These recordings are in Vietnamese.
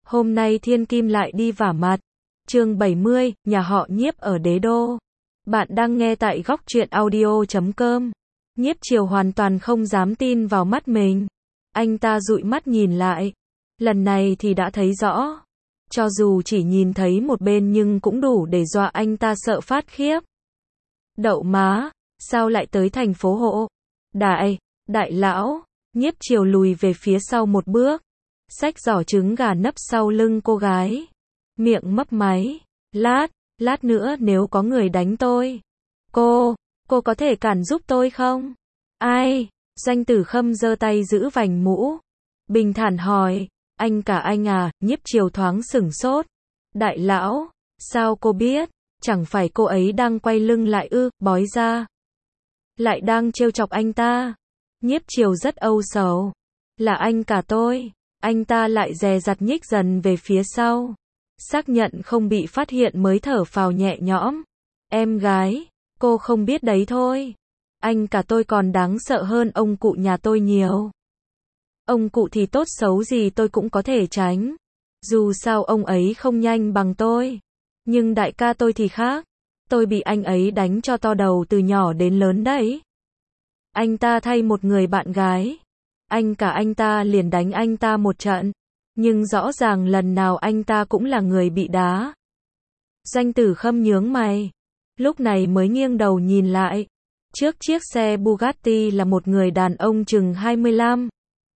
Hôm nay Thiên Kim lại đi vả mặt. Chương 70, nhà họ Nhiếp ở Đế Đô. Bạn đang nghe tại góc truyện audio.com. Nhiếp Triều hoàn toàn không dám tin vào mắt mình. Anh ta dụi mắt nhìn lại. Lần này thì đã thấy rõ. Cho dù chỉ nhìn thấy một bên nhưng cũng đủ để dọa anh ta sợ phát khiếp. Đậu má, sao lại tới thành phố hộ? Đại lão, Nhiếp Triều lùi về phía sau một bước. Xách giỏ trứng gà nấp sau lưng cô gái. Miệng mấp máy. Lát nữa nếu có người đánh tôi. Cô có thể cản giúp tôi không? Ai? Doanh Tử Khâm giơ tay giữ vành mũ. Bình thản hỏi, anh cả anh à? Nhiếp Triều thoáng sửng sốt. Đại lão, sao cô biết? Chẳng phải cô ấy đang quay lưng lại ư? Bói ra. Lại đang trêu chọc anh ta. Nhiếp Triều rất âu sầu. Là anh cả tôi. Anh ta lại dè dặt nhích dần về phía sau. Xác nhận không bị phát hiện mới thở phào nhẹ nhõm. Em gái, cô không biết đấy thôi. Anh cả tôi còn đáng sợ hơn ông cụ nhà tôi nhiều. Ông cụ thì tốt xấu gì tôi cũng có thể tránh. Dù sao ông ấy không nhanh bằng tôi. Nhưng đại ca tôi thì khác. Tôi bị anh ấy đánh cho to đầu từ nhỏ đến lớn đấy. Anh ta thay một người bạn gái. Anh cả anh ta liền đánh anh ta một trận. Nhưng rõ ràng lần nào anh ta cũng là người bị đá. Doanh Tử Khâm nhướng mày. Lúc này mới nghiêng đầu nhìn lại. Trước chiếc xe Bugatti là một người đàn ông chừng 25,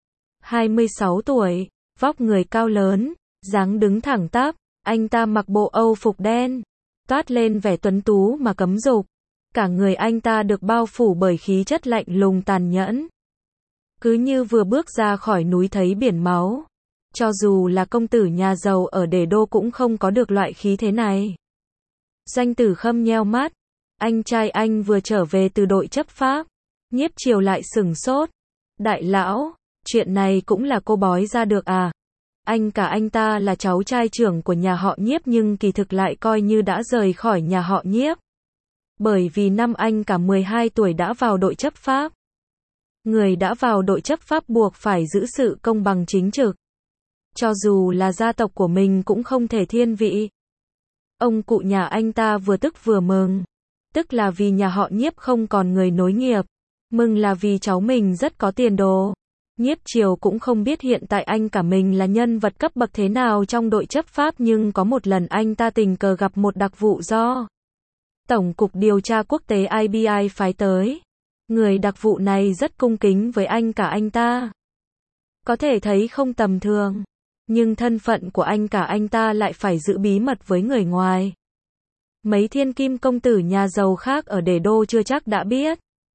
26 tuổi. Vóc người cao lớn, dáng đứng thẳng tắp. Anh ta mặc bộ Âu phục đen. Toát lên vẻ tuấn tú mà cấm dục. Cả người anh ta được bao phủ bởi khí chất lạnh lùng tàn nhẫn. Cứ như vừa bước ra khỏi núi thấy biển máu. Cho dù là công tử nhà giàu ở Đế Đô cũng không có được loại khí thế này. Doanh Tử Khâm nheo mắt. Anh trai anh vừa trở về từ đội chấp pháp. Nhiếp Triều lại sửng sốt. Đại lão, chuyện này cũng là cô bói ra được à? Anh cả anh ta là cháu trai trưởng của nhà họ Nhiếp nhưng kỳ thực lại coi như đã rời khỏi nhà họ Nhiếp. Bởi vì năm anh cả 12 tuổi đã vào đội chấp pháp. Người đã vào đội chấp pháp buộc phải giữ sự công bằng chính trực. Cho dù là gia tộc của mình cũng không thể thiên vị. Ông cụ nhà anh ta vừa tức vừa mừng. Tức là vì nhà họ Nhiếp không còn người nối nghiệp. Mừng là vì cháu mình rất có tiền đồ. Nhiếp Triều cũng không biết hiện tại anh cả mình là nhân vật cấp bậc thế nào trong đội chấp pháp nhưng có một lần anh ta tình cờ gặp một đặc vụ do Tổng cục điều tra quốc tế IBI phái tới. Người đặc vụ này rất cung kính với anh cả anh ta. Có thể thấy không tầm thường. Nhưng thân phận của anh cả anh ta lại phải giữ bí mật với người ngoài. Mấy thiên kim công tử nhà giàu khác ở Đế Đô chưa chắc đã biết.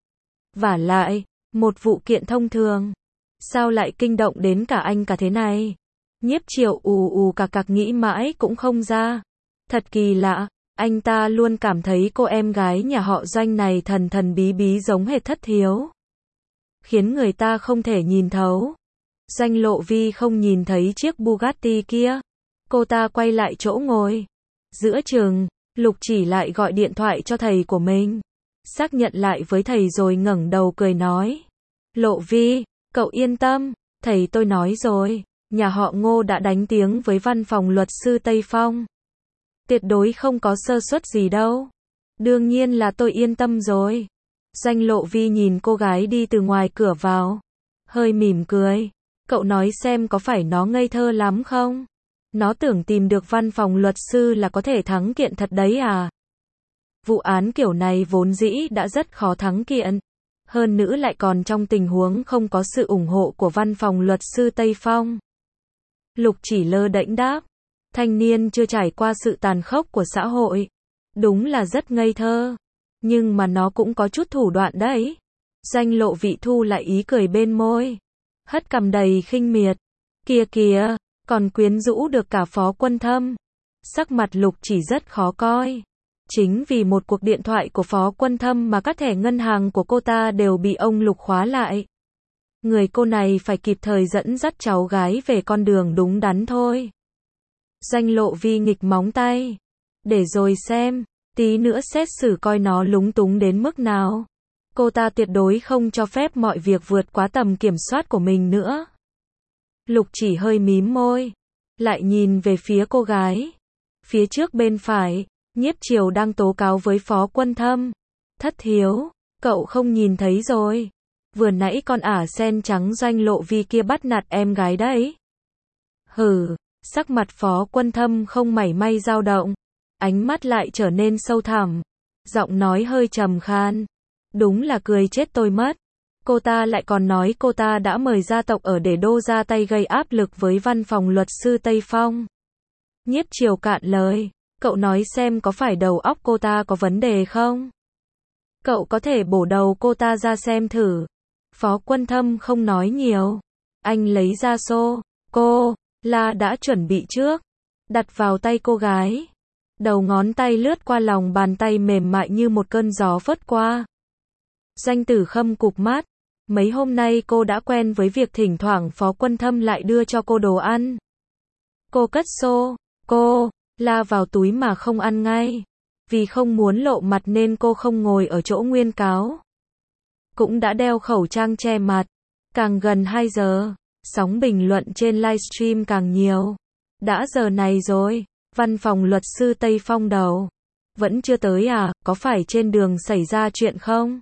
Vả lại, một vụ kiện thông thường. Sao lại kinh động đến cả anh cả thế này? Nhiếp Triều cạc cạc nghĩ mãi cũng không ra. Thật kỳ lạ, anh ta luôn cảm thấy cô em gái nhà họ Doanh này thần thần bí bí giống hệt Thất Hiếu. Khiến người ta không thể nhìn thấu. Doanh Lộ Vi không nhìn thấy chiếc Bugatti kia. Cô ta quay lại chỗ ngồi. Giữa chừng, Lục Chỉ lại gọi điện thoại cho thầy của mình. Xác nhận lại với thầy rồi ngẩng đầu cười nói. Lộ Vi, cậu yên tâm, thầy tôi nói rồi. Nhà họ Ngô đã đánh tiếng với văn phòng luật sư Tây Phong. Tuyệt đối không có sơ suất gì đâu. Đương nhiên là tôi yên tâm rồi. Doanh Lộ Vi nhìn cô gái đi từ ngoài cửa vào. Hơi mỉm cười. Cậu nói xem có phải nó ngây thơ lắm không? Nó tưởng tìm được văn phòng luật sư là có thể thắng kiện thật đấy à? Vụ án kiểu này vốn dĩ đã rất khó thắng kiện. Hơn nữa lại còn trong tình huống không có sự ủng hộ của văn phòng luật sư Tây Phong. Lục Chỉ lơ đễnh đáp. Thanh niên chưa trải qua sự tàn khốc của xã hội. Đúng là rất ngây thơ. Nhưng mà nó cũng có chút thủ đoạn đấy. Doanh Lộ Vi thu lại ý cười bên môi. Hất cằm đầy khinh miệt. Kìa, còn quyến rũ được cả Phó Quân Thâm. Sắc mặt Lục Chỉ rất khó coi. Chính vì một cuộc điện thoại của Phó Quân Thâm mà các thẻ ngân hàng của cô ta đều bị ông Lục khóa lại. Người cô này phải kịp thời dẫn dắt cháu gái về con đường đúng đắn thôi. Doanh Lộ Vi nghịch móng tay. Để rồi xem, tí nữa xét xử coi nó lúng túng đến mức nào. Cô ta tuyệt đối không cho phép mọi việc vượt quá tầm kiểm soát của mình nữa. Lục Chỉ hơi mím môi. lại nhìn về phía cô gái. Phía trước bên phải, Nhiếp Triều đang tố cáo với Phó Quân Thâm. Thất thiếu, cậu không nhìn thấy rồi. Vừa nãy con ả sen trắng Doanh Lộ Vi kia bắt nạt em gái đấy. Hừ, sắc mặt Phó Quân Thâm không mảy may dao động. Ánh mắt lại trở nên sâu thẳm. Giọng nói hơi trầm khan. Đúng là cười chết tôi mất. Cô ta lại còn nói cô ta đã mời gia tộc ở Đế Đô ra tay gây áp lực với văn phòng luật sư Tây Phong. Nhiếp Triều cạn lời. Cậu nói xem có phải đầu óc cô ta có vấn đề không? Cậu có thể bổ đầu cô ta ra xem thử. Phó Quân Thâm không nói nhiều. Anh lấy ra xô. Cô la đã chuẩn bị trước. Đặt vào tay cô gái. Đầu ngón tay lướt qua lòng bàn tay mềm mại như một cơn gió phất qua. Doanh Tử Khâm cụp mắt. Mấy hôm nay cô đã quen với việc thỉnh thoảng Phó Quân Thâm lại đưa cho cô đồ ăn. Cô cất xô. Cô la vào túi mà không ăn ngay. Vì không muốn lộ mặt nên cô không ngồi ở chỗ nguyên cáo. Cũng đã đeo khẩu trang che mặt. Càng gần 2 giờ, sóng bình luận trên livestream càng nhiều. Đã giờ này rồi, văn phòng luật sư Tây Phong đầu. Vẫn chưa tới à, có phải trên đường xảy ra chuyện không?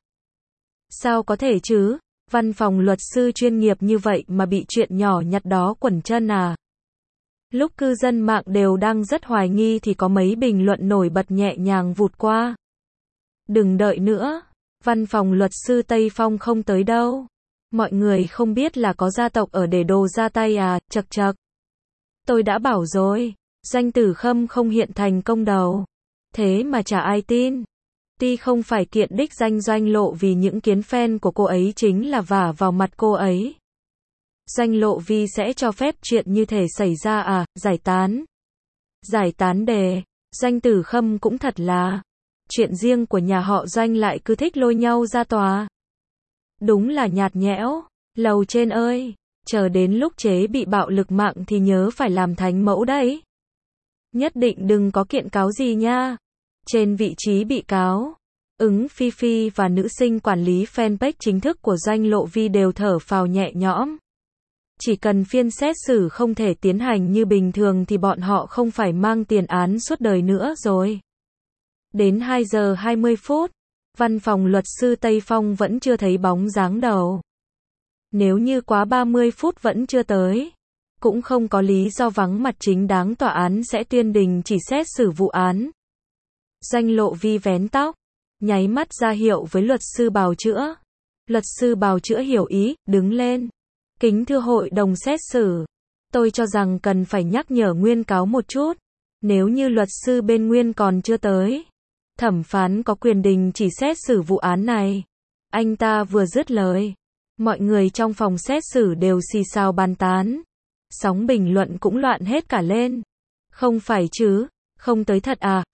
Sao có thể chứ, văn phòng luật sư chuyên nghiệp như vậy mà bị chuyện nhỏ nhặt đó quẩn chân à? Lúc cư dân mạng đều đang rất hoài nghi thì có mấy bình luận nổi bật nhẹ nhàng vụt qua. Đừng đợi nữa, văn phòng luật sư Tây Phong không tới đâu. Mọi người không biết là có gia tộc ở Đế Đô ra tay à, chật chật. Tôi đã bảo rồi, Doanh Tử Khâm không hiện thành công đầu. Thế mà chả ai tin. Tuy không phải kiện đích danh Doanh Lộ vì những kiến fan của cô ấy chính là vả vào mặt cô ấy. Doanh Lộ Vi sẽ cho phép chuyện như thể xảy ra à, giải tán. Giải tán đề, Doanh Tử Khâm cũng thật là. Chuyện riêng của nhà họ Doanh lại cứ thích lôi nhau ra tòa. Đúng là nhạt nhẽo. Lầu trên ơi, chờ đến lúc chế bị bạo lực mạng thì nhớ phải làm thánh mẫu đấy. Nhất định đừng có kiện cáo gì nha. Trên vị trí bị cáo, Phi Phi và nữ sinh quản lý fanpage chính thức của Doanh Lộ Vi đều thở phào nhẹ nhõm. Chỉ cần phiên xét xử không thể tiến hành như bình thường thì bọn họ không phải mang tiền án suốt đời nữa rồi. Đến 2 giờ 20 phút, văn phòng luật sư Tây Phong vẫn chưa thấy bóng dáng đầu. Nếu như quá 30 phút vẫn chưa tới, cũng không có lý do vắng mặt chính đáng tòa án sẽ tuyên đình chỉ xét xử vụ án. Doanh Lộ Vi vén tóc, nháy mắt ra hiệu với luật sư bào chữa. Luật sư bào chữa hiểu ý, đứng lên. Kính thưa hội đồng xét xử, tôi cho rằng cần phải nhắc nhở nguyên cáo một chút. Nếu như luật sư bên nguyên còn chưa tới, thẩm phán có quyền đình chỉ xét xử vụ án này. Anh ta vừa dứt lời, mọi người trong phòng xét xử đều xì xào bàn tán. Sóng bình luận cũng loạn hết cả lên. Không phải chứ, không tới thật à,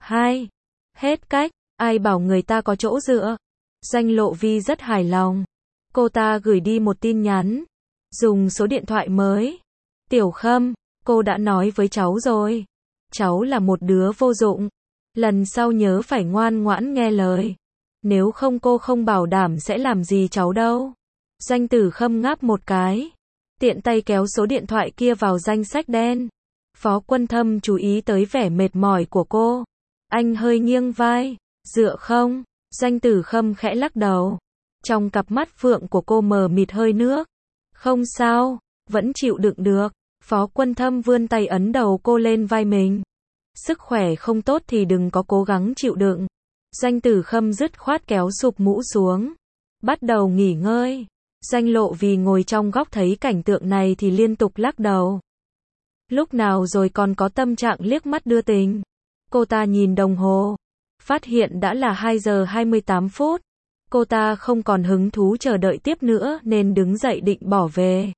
hết cách, ai bảo người ta có chỗ dựa. Doanh Lộ Vi rất hài lòng. Cô ta gửi đi một tin nhắn, dùng số điện thoại mới. Tiểu Khâm, cô đã nói với cháu rồi. Cháu là một đứa vô dụng. Lần sau nhớ phải ngoan ngoãn nghe lời. Nếu không cô không bảo đảm sẽ làm gì cháu đâu. Doanh Tử Khâm ngáp một cái. Tiện tay kéo số điện thoại kia vào danh sách đen. Phó Quân Thâm chú ý tới vẻ mệt mỏi của cô. Anh hơi nghiêng vai. Dựa không? Doanh Tử Khâm khẽ lắc đầu. Trong cặp mắt phượng của cô mờ mịt hơi nước. Không sao, vẫn chịu đựng được. Phó Quân Thâm vươn tay ấn đầu cô lên vai mình. Sức khỏe không tốt thì đừng có cố gắng chịu đựng. Doanh Tử Khâm dứt khoát kéo sụp mũ xuống. Bắt đầu nghỉ ngơi. Doanh Lộ vì ngồi trong góc thấy cảnh tượng này thì liên tục lắc đầu. Lúc nào rồi còn có tâm trạng liếc mắt đưa tình. Cô ta nhìn đồng hồ. Phát hiện đã là 2 giờ 28 phút. Cô ta không còn hứng thú chờ đợi tiếp nữa nên đứng dậy định bỏ về.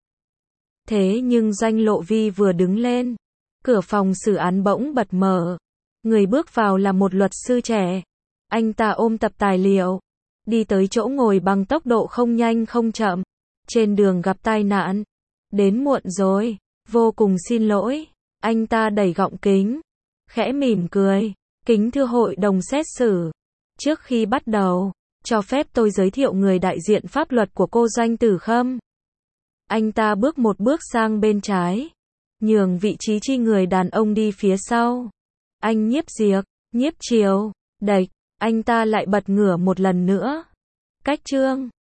Thế nhưng Doanh Lộ Vi vừa đứng lên, cửa phòng xử án bỗng bật mở. Người bước vào là một luật sư trẻ. Anh ta ôm tập tài liệu, đi tới chỗ ngồi bằng tốc độ không nhanh không chậm. Trên đường gặp tai nạn. Đến muộn rồi, vô cùng xin lỗi. Anh ta đẩy gọng kính, khẽ mỉm cười. Kính thưa hội đồng xét xử, trước khi bắt đầu, cho phép tôi giới thiệu người đại diện pháp luật của cô Doanh Tử Khâm. Anh ta bước một bước sang bên trái. nhường vị trí chi người đàn ông đi phía sau. Anh Nhiếp Diệp, Nhiếp Triều, đạch, anh ta lại bật ngửa một lần nữa. Cách chương